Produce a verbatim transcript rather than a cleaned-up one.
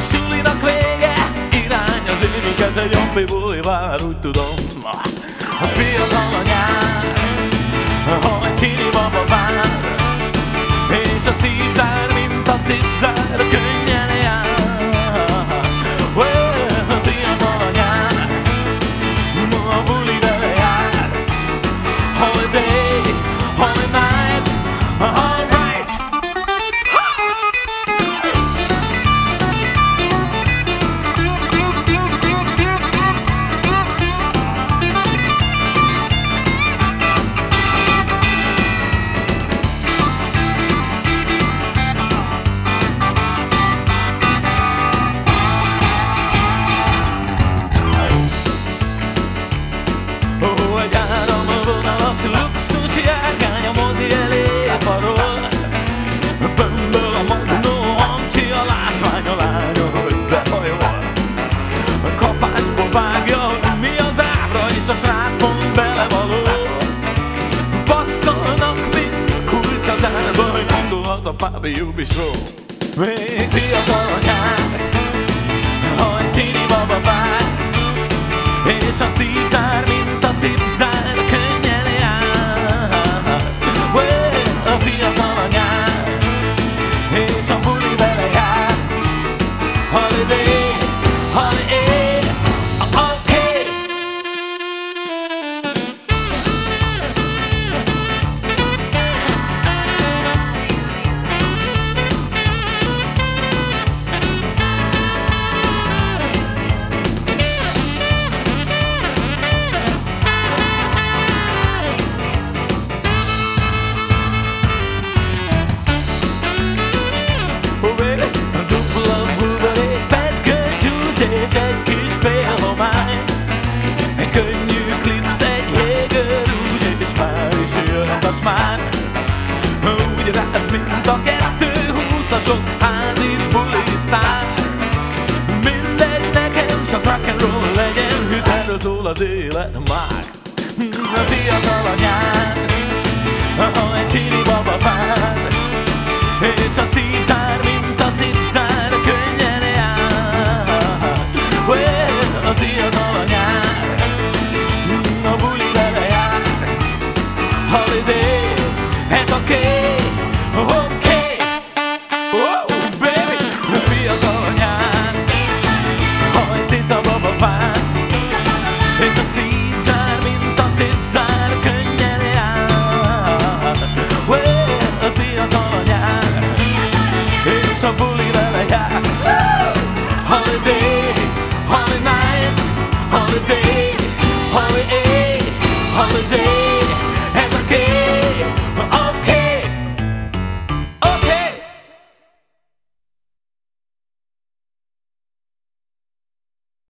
sulinak vége, irány az émiket egy ampi buli vár, úgy tudom. A fiatal a nyár, ha egy csini baba vár, és a szív zár, mint a cipzár, könnyen jár. A fiatal a nyár, a buli vele jár. Holiday, holy night, all right. Ó, egy áramvonalas luxus járgány a mozi elé farol. Bömböl a magnó, amcsi a látvány, a lánya, hogy behajol. A kapásból vágja, hogy mi az ábra, és a srác pont belevaló. Basszolnak, mint kulcs az árba, hogy gondolhat a pábi jubisról. Még fiatal a nyár, ha egy csini baba vár, és a szív zár, mint a cipzár, könnyen jár. A fiatal a nyár, és a buli vele jár. Holiday, holiday, okay. Dupla buborék, pecske, csúsz és egy kis félhomály. Egy könnyű klipsz, egy jégerúgy, és már is jön a smár. Úgy ráz, mint a kettő húszasok házi bulisztár. Mindegy nekem, csak rock'n'roll legyen, hisz erről szól az élet már. A fiatal a nyár, ha egy csini baba vár, és a szív zár, mint a cipzár, könnyen jár. A fiatal a nyár, a buli vele jár. Holiday, ez oké, okay.